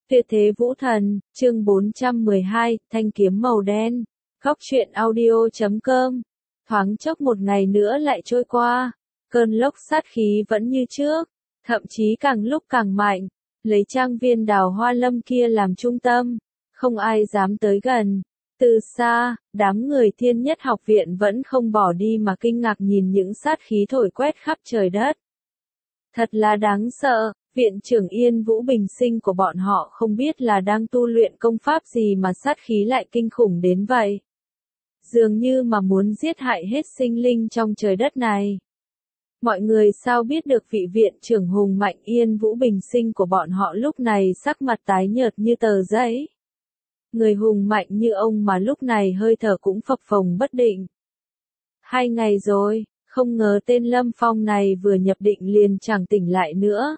Tuyệt thế vũ thần, chương 412, thanh kiếm màu đen. Góc truyện audio.com. Thoáng chốc một ngày nữa lại trôi qua, cơn lốc sát khí vẫn như trước, thậm chí càng lúc càng mạnh, lấy trang viên Đào Hoa Lâm kia làm trung tâm, không ai dám tới gần. Từ xa, đám người Thiên Nhất học viện vẫn không bỏ đi mà kinh ngạc nhìn những sát khí thổi quét khắp trời đất. Thật là đáng sợ, viện trưởng Yên Vũ Bình Sinh của bọn họ không biết là đang tu luyện công pháp gì mà sát khí lại kinh khủng đến vậy. Dường như mà muốn giết hại hết sinh linh trong trời đất này. Mọi người sao biết được vị viện trưởng hùng mạnh Yên Vũ Bình Sinh của bọn họ lúc này sắc mặt tái nhợt như tờ giấy. Người hùng mạnh như ông mà lúc này hơi thở cũng phập phồng bất định. 2 ngày rồi, không ngờ tên Lâm Phong này vừa nhập định liền chẳng tỉnh lại nữa.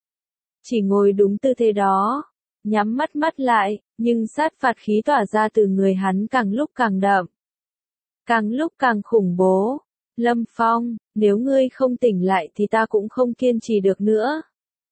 Chỉ ngồi đúng tư thế đó, nhắm mắt lại, nhưng sát phạt khí tỏa ra từ người hắn càng lúc càng đậm. Càng lúc càng khủng bố. Lâm Phong, nếu ngươi không tỉnh lại thì ta cũng không kiên trì được nữa.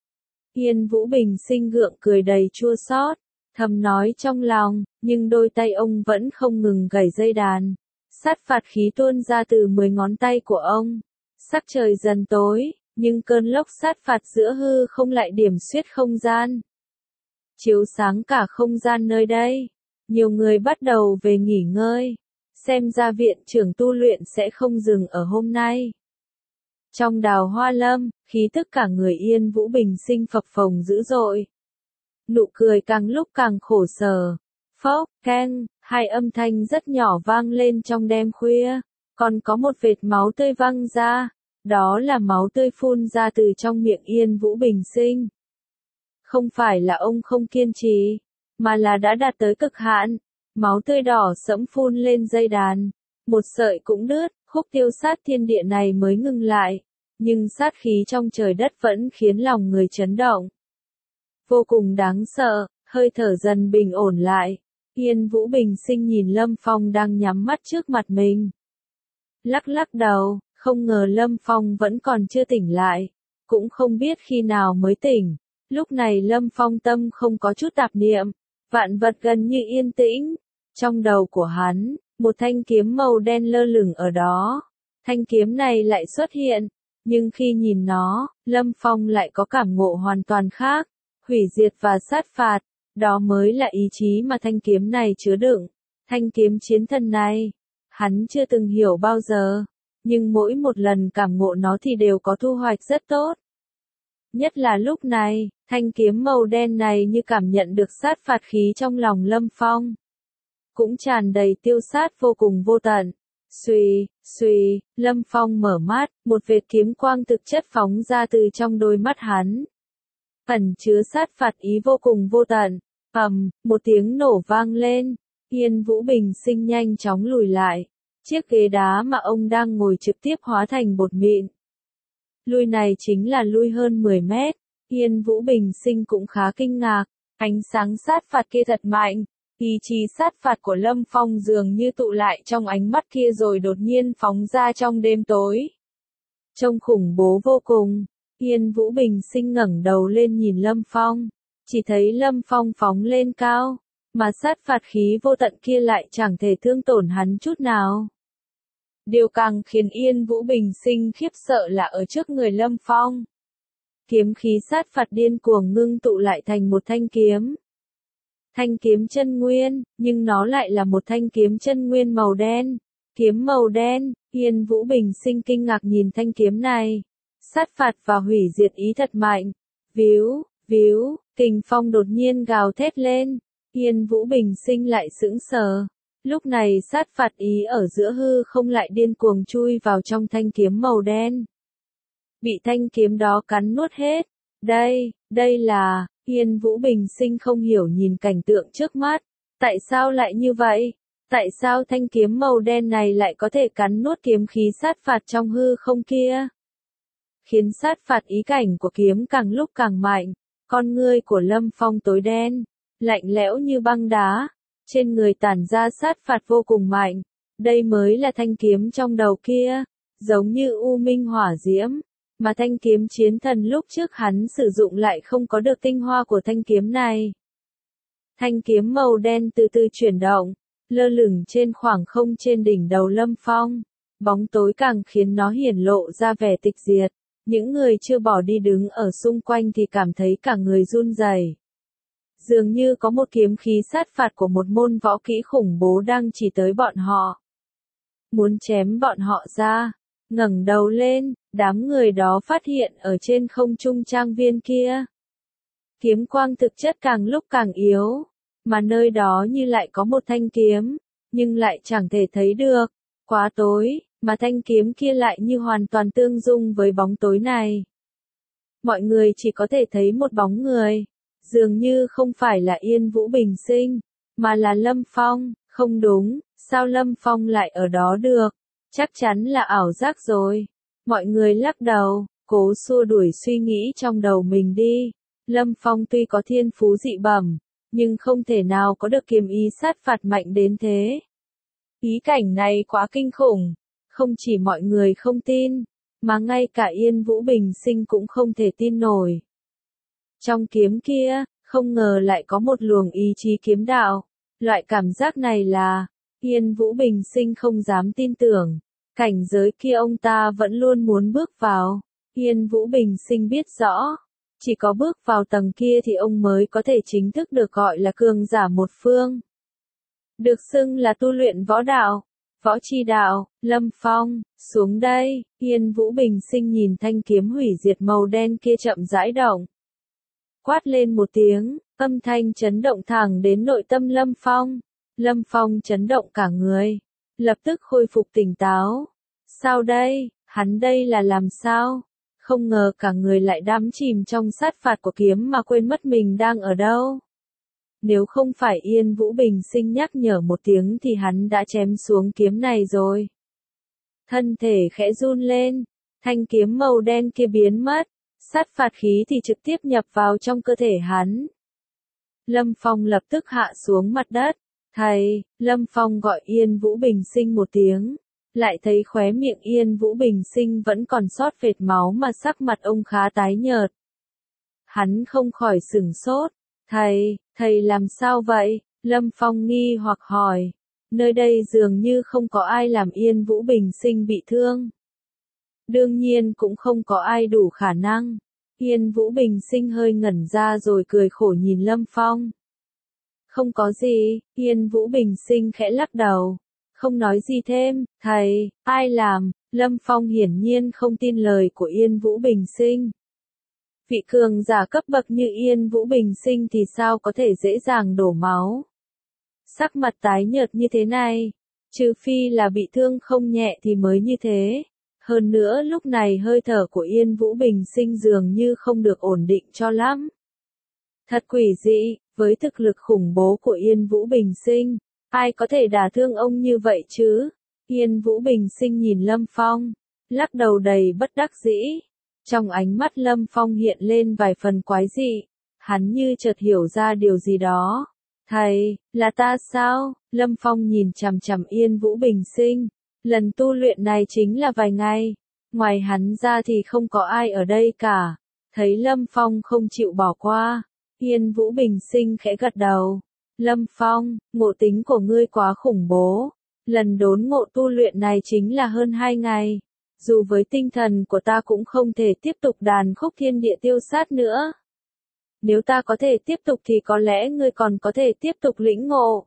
Yên Vũ Bình Sinh gượng cười đầy chua xót, thầm nói trong lòng, nhưng đôi tay ông vẫn không ngừng gảy dây đàn. Sát phạt khí tuôn ra từ 10 ngón tay của ông. Sắc trời dần tối, nhưng cơn lốc sát phạt giữa hư không lại điểm xuyết không gian. Chiếu sáng cả không gian nơi đây. Nhiều người bắt đầu về nghỉ ngơi. Xem ra viện trưởng tu luyện sẽ không dừng ở hôm nay. Trong Đào Hoa Lâm, khí tức cả người Yên Vũ Bình Sinh phập phồng dữ dội. Nụ cười càng lúc càng khổ sở. Phốc, keng, 2 âm thanh rất nhỏ vang lên trong đêm khuya. Còn có một vệt máu tươi văng ra. Đó là máu tươi phun ra từ trong miệng Yên Vũ Bình Sinh. Không phải là ông không kiên trì, mà là đã đạt tới cực hạn. Máu tươi đỏ sẫm phun lên dây đàn. Một sợi cũng đứt, khúc tiêu sát thiên địa này mới ngừng lại. Nhưng sát khí trong trời đất vẫn khiến lòng người chấn động. Vô cùng đáng sợ, hơi thở dần bình ổn lại. Yên Vũ Bình Sinh nhìn Lâm Phong đang nhắm mắt trước mặt mình. Lắc lắc đầu, không ngờ Lâm Phong vẫn còn chưa tỉnh lại. Cũng không biết khi nào mới tỉnh. Lúc này Lâm Phong tâm không có chút tạp niệm. Vạn vật gần như yên tĩnh. Trong đầu của hắn, một thanh kiếm màu đen lơ lửng ở đó. Thanh kiếm này lại xuất hiện. Nhưng khi nhìn nó, Lâm Phong lại có cảm ngộ hoàn toàn khác. Hủy diệt và sát phạt. Đó mới là ý chí mà thanh kiếm này chứa đựng. Thanh kiếm chiến thần này, hắn chưa từng hiểu bao giờ. Nhưng mỗi một lần cảm ngộ nó thì đều có thu hoạch rất tốt. Nhất là lúc này, thanh kiếm màu đen này như cảm nhận được sát phạt khí trong lòng Lâm Phong. Cũng tràn đầy tiêu sát vô cùng vô tận. Xuy, Lâm Phong mở mắt, một vệt kiếm quang thực chất phóng ra từ trong đôi mắt hắn. Ẩn chứa sát phạt ý vô cùng vô tận. Một tiếng nổ vang lên. Yên Vũ Bình Sinh nhanh chóng lùi lại. Chiếc ghế đá mà ông đang ngồi trực tiếp hóa thành bột mịn. Lui này chính là lui hơn 10 mét. Yên Vũ Bình Sinh cũng khá kinh ngạc. Ánh sáng sát phạt kia thật mạnh. Ý chí sát phạt của Lâm Phong dường như tụ lại trong ánh mắt kia rồi đột nhiên phóng ra trong đêm tối. Trông khủng bố vô cùng. Yên Vũ Bình Sinh ngẩng đầu lên nhìn Lâm Phong. Chỉ thấy Lâm Phong phóng lên cao. Mà sát phạt khí vô tận kia lại chẳng thể thương tổn hắn chút nào. Điều càng khiến Yên Vũ Bình Sinh khiếp sợ là ở trước người Lâm Phong. Kiếm khí sát phạt điên cuồng ngưng tụ lại thành một thanh kiếm. Thanh kiếm chân nguyên, nhưng nó lại là một thanh kiếm chân nguyên màu đen. Kiếm màu đen, Yên Vũ Bình Sinh kinh ngạc nhìn thanh kiếm này. Sát phạt và hủy diệt ý thật mạnh. Víu, kình phong đột nhiên gào thét lên. Yên Vũ Bình Sinh lại sững sờ. Lúc này sát phạt ý ở giữa hư không lại điên cuồng chui vào trong thanh kiếm màu đen. Bị thanh kiếm đó cắn nuốt hết. Đây là, Yên Vũ Bình Sinh không hiểu nhìn cảnh tượng trước mắt. Tại sao lại như vậy? Tại sao thanh kiếm màu đen này lại có thể cắn nuốt kiếm khí sát phạt trong hư không kia? Khiến sát phạt ý cảnh của kiếm càng lúc càng mạnh. Con ngươi của Lâm Phong tối đen, lạnh lẽo như băng đá. Trên người tản ra sát phạt vô cùng mạnh. Đây mới là thanh kiếm trong đầu kia. Giống như u minh hỏa diễm. Mà thanh kiếm chiến thần lúc trước hắn sử dụng lại không có được tinh hoa của thanh kiếm này. Thanh kiếm màu đen từ từ chuyển động, lơ lửng trên khoảng không trên đỉnh đầu Lâm Phong. Bóng tối càng khiến nó hiển lộ ra vẻ tịch diệt. Những người chưa bỏ đi đứng ở xung quanh thì cảm thấy cả người run rẩy. Dường như có một kiếm khí sát phạt của một môn võ kỹ khủng bố đang chỉ tới bọn họ. Muốn chém bọn họ ra. Ngẩng đầu lên, đám người đó phát hiện ở trên không trung trang viên kia. Kiếm quang thực chất càng lúc càng yếu, mà nơi đó như lại có một thanh kiếm, nhưng lại chẳng thể thấy được, quá tối, mà thanh kiếm kia lại như hoàn toàn tương dung với bóng tối này. Mọi người chỉ có thể thấy một bóng người, dường như không phải là Yên Vũ Bình Sinh, mà là Lâm Phong. Không đúng, sao Lâm Phong lại ở đó được? Chắc chắn là ảo giác rồi. Mọi người lắc đầu, cố xua đuổi suy nghĩ trong đầu mình đi. Lâm Phong tuy có thiên phú dị bẩm, nhưng không thể nào có được kiếm ý sát phạt mạnh đến thế. Ý cảnh này quá kinh khủng, không chỉ mọi người không tin, mà ngay cả Yên Vũ Bình Sinh cũng không thể tin nổi. Trong kiếm kia, không ngờ lại có một luồng ý chí kiếm đạo. Loại cảm giác này là, Yên Vũ Bình Sinh không dám tin tưởng. Cảnh giới kia ông ta vẫn luôn muốn bước vào. Yên Vũ Bình Sinh biết rõ, chỉ có bước vào tầng kia thì ông mới có thể chính thức được gọi là cường giả một phương. Được xưng là tu luyện võ đạo, võ chi đạo. Lâm Phong, xuống đây. Yên Vũ Bình Sinh nhìn thanh kiếm hủy diệt màu đen kia chậm rãi động. Quát lên một tiếng, âm thanh chấn động thẳng đến nội tâm Lâm Phong. Lâm Phong chấn động cả người, lập tức khôi phục tỉnh táo. Sao đây, hắn đây là làm sao? Không ngờ cả người lại đắm chìm trong sát phạt của kiếm mà quên mất mình đang ở đâu. Nếu không phải Yên Vũ Bình Sinh nhắc nhở một tiếng thì hắn đã chém xuống kiếm này rồi. Thân thể khẽ run lên, thanh kiếm màu đen kia biến mất, sát phạt khí thì trực tiếp nhập vào trong cơ thể hắn. Lâm Phong lập tức hạ xuống mặt đất. Thầy, Lâm Phong gọi Yên Vũ Bình Sinh một tiếng, lại thấy khóe miệng Yên Vũ Bình Sinh vẫn còn sót vệt máu mà sắc mặt ông khá tái nhợt. Hắn không khỏi sửng sốt. Thầy làm sao vậy? Lâm Phong nghi hoặc hỏi. Nơi đây dường như không có ai làm Yên Vũ Bình Sinh bị thương. Đương nhiên cũng không có ai đủ khả năng. Yên Vũ Bình Sinh hơi ngẩn ra rồi cười khổ nhìn Lâm Phong. Không có gì, Yên Vũ Bình Sinh khẽ lắc đầu. Không nói gì thêm. Thầy, ai làm? Lâm Phong hiển nhiên không tin lời của Yên Vũ Bình Sinh. Vị cường giả cấp bậc như Yên Vũ Bình Sinh thì sao có thể dễ dàng đổ máu. Sắc mặt tái nhợt như thế này, trừ phi là bị thương không nhẹ thì mới như thế. Hơn nữa lúc này hơi thở của Yên Vũ Bình Sinh dường như không được ổn định cho lắm. Thật quỷ dị, với thực lực khủng bố của Yên Vũ Bình Sinh, ai có thể đả thương ông như vậy chứ? Yên Vũ Bình Sinh nhìn Lâm Phong, lắc đầu đầy bất đắc dĩ. Trong ánh mắt Lâm Phong hiện lên vài phần quái dị, hắn như chợt hiểu ra điều gì đó. Thầy, là ta sao? Lâm Phong nhìn chằm chằm Yên Vũ Bình Sinh. Lần tu luyện này chính là vài ngày. Ngoài hắn ra thì không có ai ở đây cả. Thấy Lâm Phong không chịu bỏ qua, Yên Vũ Bình Sinh khẽ gật đầu. Lâm Phong, ngộ tính của ngươi quá khủng bố. Lần đốn ngộ tu luyện này chính là hơn 2 ngày. Dù với tinh thần của ta cũng không thể tiếp tục đàn khúc thiên địa tiêu sát nữa. Nếu ta có thể tiếp tục thì có lẽ ngươi còn có thể tiếp tục lĩnh ngộ.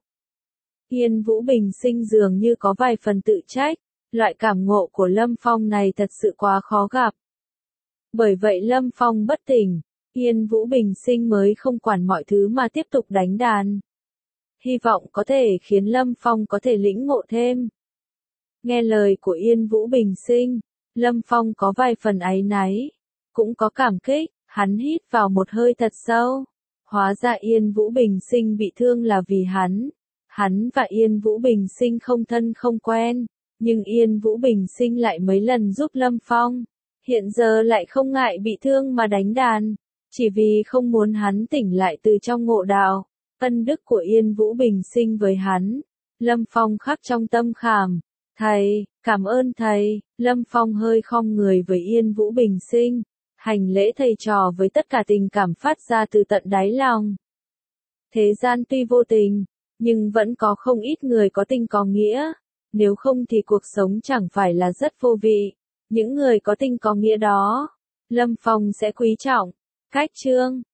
Yên Vũ Bình Sinh dường như có vài phần tự trách, loại cảm ngộ của Lâm Phong này thật sự quá khó gặp. Bởi vậy Lâm Phong bất tỉnh, Yên Vũ Bình Sinh mới không quản mọi thứ mà tiếp tục đánh đàn. Hy vọng có thể khiến Lâm Phong có thể lĩnh ngộ thêm. Nghe lời của Yên Vũ Bình Sinh, Lâm Phong có vài phần áy náy, cũng có cảm kích, hắn hít vào một hơi thật sâu. Hóa ra Yên Vũ Bình Sinh bị thương là vì hắn. Hắn và Yên Vũ Bình Sinh không thân không quen, nhưng Yên Vũ Bình Sinh lại mấy lần giúp Lâm Phong. Hiện giờ lại không ngại bị thương mà đánh đàn, chỉ vì không muốn hắn tỉnh lại từ trong ngộ đạo. Ân đức của Yên Vũ Bình Sinh với hắn, Lâm Phong khắc trong tâm khảm. Thầy, cảm ơn thầy. Lâm Phong hơi khom người với Yên Vũ Bình Sinh, hành lễ thầy trò với tất cả tình cảm phát ra từ tận đáy lòng. Thế gian tuy vô tình, nhưng vẫn có không ít người có tình có nghĩa. Nếu không thì cuộc sống chẳng phải là rất vô vị. Những người có tình có nghĩa đó, Lâm Phong sẽ quý trọng. Cách chương